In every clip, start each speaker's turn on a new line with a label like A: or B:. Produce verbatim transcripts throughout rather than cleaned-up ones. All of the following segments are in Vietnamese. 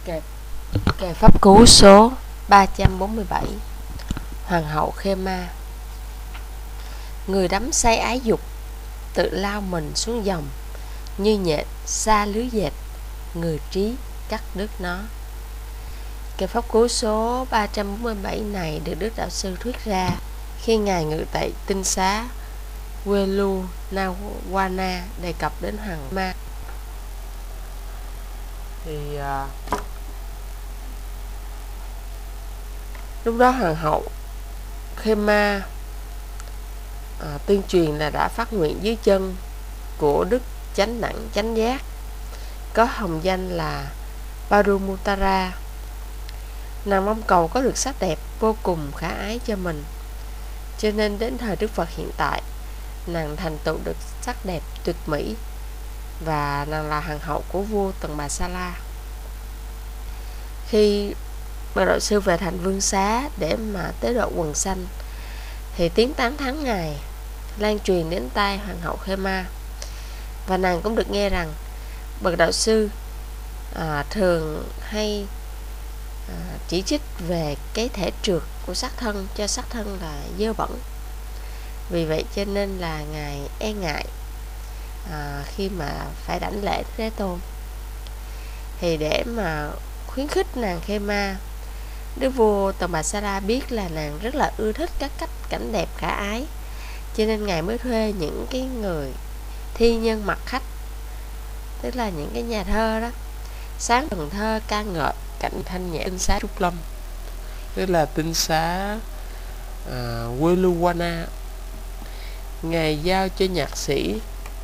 A: Kệ, kệ pháp cú số ba trăm bốn mươi bảy. Hoàng hậu Khê-ma. Người đắm say ái dục, tự lao mình xuống dòng, như nhện xa lưới dệt, người trí cắt đứt nó. Kệ pháp cú số ba trăm bốn mươi bảy này được Đức Đạo Sư thuyết ra khi Ngài ngự tại tinh xá Velunawana đề cập đến Hoàng Ma. Thì uh, lúc đó Hoàng hậu Khê-ma à, tuyên truyền là đã phát nguyện dưới chân của Đức Chánh Đẳng Chánh Giác, có hồng danh là Parumutara. Nàng mong cầu có được sắc đẹp vô cùng khả ái cho mình, cho nên đến thời Đức Phật hiện tại, nàng thành tựu được sắc đẹp tuyệt mỹ, và nàng là hoàng hậu của vua Tần Bà Sa La. Khi Bậc Đạo Sư về thành Vương Xá để mà tế độ quần sanh, thì tiếng tán thán Ngài lan truyền đến tai Hoàng hậu Khê-ma, và nàng cũng được nghe rằng Bậc Đạo Sư à, thường hay à, chỉ trích về cái thể trượt của sắc thân, cho sắc thân là dơ bẩn. Vì vậy cho nên là Ngài e ngại à, khi mà phải đảnh lễ Thế Tôn. Thì để mà khuyến khích nàng Khê-ma, Đức vua Tần Bà Sa La biết là nàng rất là ưa thích các cách cảnh đẹp khả ái, cho nên Ngài mới thuê những cái người thi nhân mặc khách, tức là những cái nhà thơ đó, sáng phần thơ ca ngợi cảnh thanh nhã tinh xá Trúc Lâm, tức là tinh xá uh, Veluwana. Ngài giao cho nhạc sĩ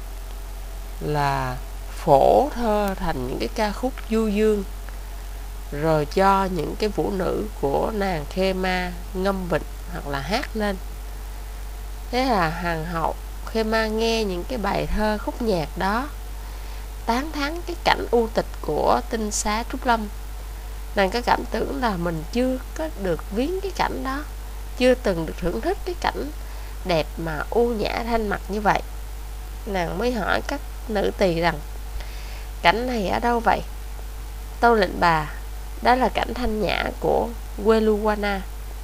A: là phổ thơ thành những cái ca khúc du dương, rồi cho những cái vũ nữ của nàng Khê-ma ngâm vịnh hoặc là hát lên. Thế là hoàng hậu Khê-ma nghe những cái bài thơ khúc nhạc đó, tán thán cái cảnh u tịch của tinh xá Trúc Lâm. Nàng có cảm tưởng là mình chưa có được viếng cái cảnh đó, chưa từng được thưởng thức cái cảnh đẹp mà u nhã thanh mặc như vậy. Nàng mới hỏi các nữ tỳ rằng: cảnh này ở đâu vậy? Tâu lệnh bà, đó là cảnh thanh nhã của Veluwana.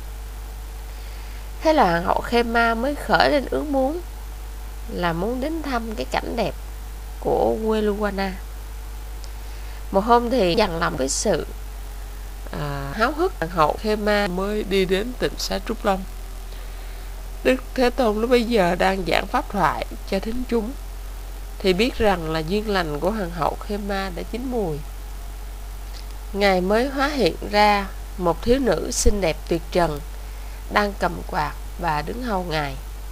A: Thế là hoàng hậu Khê-ma mới khởi lên ước muốn là muốn đến thăm cái cảnh đẹp của Veluwana. Một hôm thì dằn lòng cái sự à, háo hức, hoàng hậu Khê-ma mới đi đến tịnh xá Trúc Lâm. Đức Thế Tôn lúc bấy giờ đang giảng pháp thoại cho thính chúng, thì biết rằng là duyên lành của hoàng hậu Khê-ma đã chín mùi. Ngài mới hóa hiện ra một thiếu nữ xinh đẹp tuyệt trần, đang cầm quạt và đứng hầu Ngài.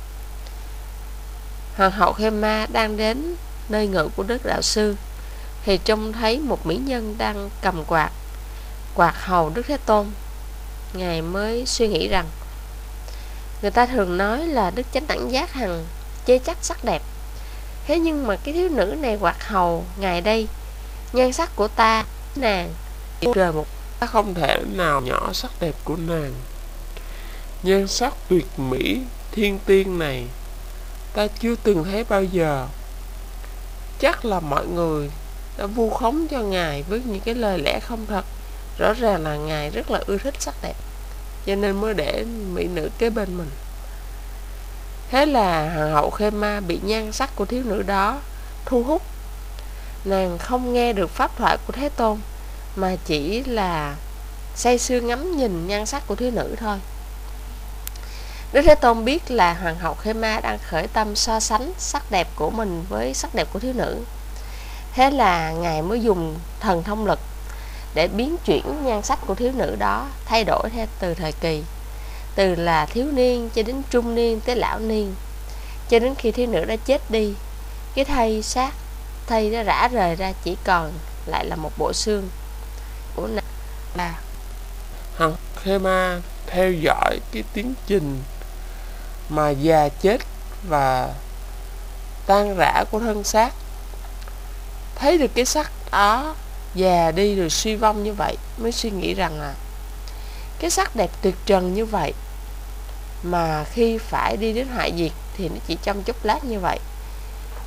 A: Hoàng hậu Khê-ma đang đến nơi ngự của Đức Đạo Sư, thì trông thấy một mỹ nhân đang cầm quạt quạt hầu Đức Thế Tôn. Ngài mới suy nghĩ rằng người ta thường nói là Đức Chánh Đẳng Giác hằng chê trách sắc đẹp, thế nhưng mà cái thiếu nữ này quạt hầu Ngài đây, nhan sắc của ta nàng trời một ta không thể nào nhỏ sắc đẹp của nàng. Nhan sắc tuyệt mỹ thiên tiên này ta chưa từng thấy bao giờ. Chắc là mọi người đã vu khống cho Ngài với những cái lời lẽ không thật. Rõ ràng là Ngài rất là ưa thích sắc đẹp, cho nên mới để mỹ nữ kế bên mình. Thế là hoàng hậu Khê-ma bị nhan sắc của thiếu nữ đó thu hút. Nàng không nghe được pháp thoại của Thế Tôn, mà chỉ là say sưa ngắm nhìn nhan sắc của thiếu nữ thôi. Đức Thế Tôn biết là hoàng hậu Khê-ma đang khởi tâm so sánh sắc đẹp của mình với sắc đẹp của thiếu nữ. Thế là Ngài mới dùng thần thông lực để biến chuyển nhan sắc của thiếu nữ đó, thay đổi theo từ thời kỳ, từ là thiếu niên cho đến trung niên tới lão niên, cho đến khi thiếu nữ đã chết đi, cái thây xác thây nó rã rời ra, chỉ còn lại là một bộ xương của nàng. Là
B: Hoàng Khê-ma theo dõi cái tiến trình mà già chết và tan rã của thân xác, thấy được cái xác đó già đi rồi suy vong như vậy, mới suy nghĩ rằng là cái sắc đẹp tuyệt trần như vậy mà khi phải đi đến hoại diệt thì nó chỉ trong chốc lát như vậy.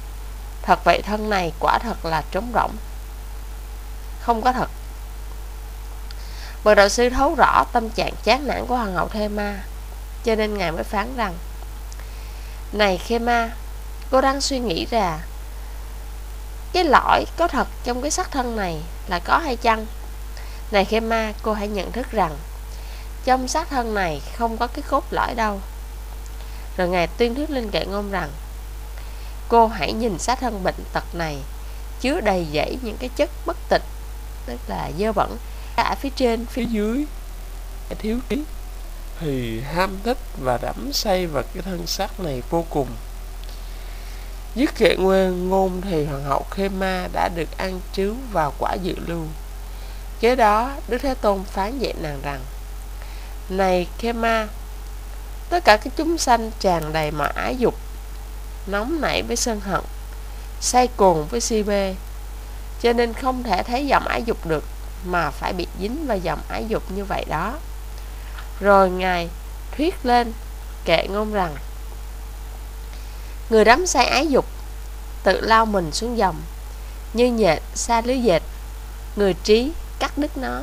B: Thật vậy, thân này quả thật là trống rỗng, không có thật.
A: Bậc đạo sư thấu rõ tâm trạng chán nản của hoàng hậu Khema, cho nên ngài mới phán rằng: này Khema, cô đang suy nghĩ ra cái lõi có thật trong cái xác thân này là có hay chăng? Này Khema, cô hãy nhận thức rằng trong xác thân này không có cái cốt lõi đâu. Rồi ngài tuyên thuyết lên Kệ Ngôn rằng: cô hãy nhìn xác thân bệnh tật này chứa đầy dẫy những cái chất bất tịnh, tức là dơ bẩn, ở phía trên phía dưới
B: thiếu trí thì ham thích và đắm say vào cái thân xác này vô cùng. Dứt Kệ Nguyên ngôn thì hoàng hậu Khema đã được an trú vào quả dự lưu. Kế đó Đức Thế Tôn phán dạy nàng rằng: này Khema, tất cả các chúng sanh tràn đầy mọi ái dục, nóng nảy với sân hận, say cuồng với si mê, cho nên không thể thấy dòng ái dục được, mà phải bị dính vào dòng ái dục như vậy đó. Rồi ngài thuyết lên Kệ Ngôn rằng: người đắm say ái dục tự lao mình xuống dòng, như nhện sa lưới dệt, người trí cắt đứt nó.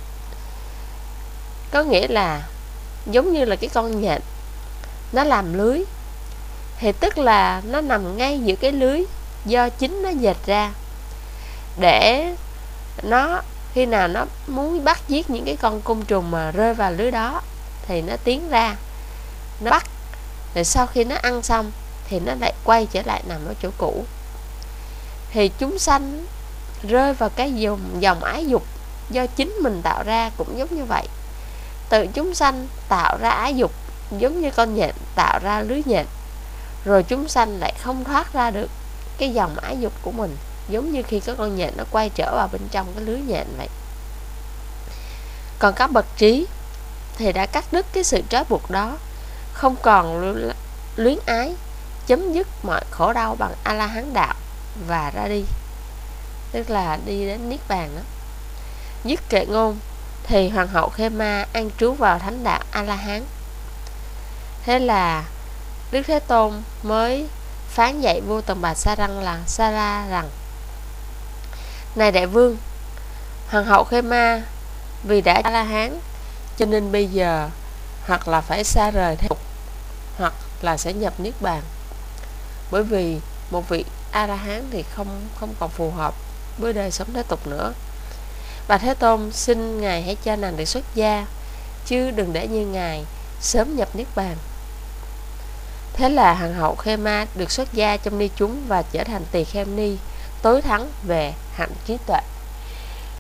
B: Có nghĩa là giống như là cái con nhện nó làm lưới, thì tức là nó nằm ngay giữa cái lưới do chính nó dệt ra, để nó khi nào nó muốn bắt giết những cái con côn trùng mà rơi vào lưới đó thì nó tiến ra, nó bắt, rồi sau khi nó ăn xong thì nó lại quay trở lại nằm ở chỗ cũ. Thì chúng sanh rơi vào cái dòng, dòng ái dục do chính mình tạo ra cũng giống như vậy. Tự chúng sanh tạo ra ái dục giống như con nhện tạo ra lưới nhện, rồi chúng sanh lại không thoát ra được cái dòng ái dục của mình, giống như khi có con nhện nó quay trở vào bên trong cái lưới nhện vậy. Còn các bậc trí thì đã cắt đứt cái sự trói buộc đó, không còn luyến ái, chấm dứt mọi khổ đau bằng A-la-hán đạo và ra đi, tức là đi đến Niết Bàn đó. Dứt Kệ Ngôn thì hoàng hậu Khema an trú vào thánh đạo A-la-hán. Thế là Đức Thế Tôn mới phán dạy vua Tần Bà Sa Răng là Sa La rằng: này đại vương, hoàng hậu Khema vì đã A-la-hán cho nên bây giờ hoặc là phải xa rời thế tục, hoặc là sẽ nhập Niết Bàn. Bởi vì một vị A-la-hán thì không không còn phù hợp với đời sống thế tục nữa. Và Thế Tôn xin ngài hãy cho nàng được xuất gia, chứ đừng để như ngài sớm nhập Niết Bàn. Thế là hoàng hậu Khema được xuất gia trong ni chúng và trở thành tỳ kheo ni tối thắng về hạnh trí tuệ.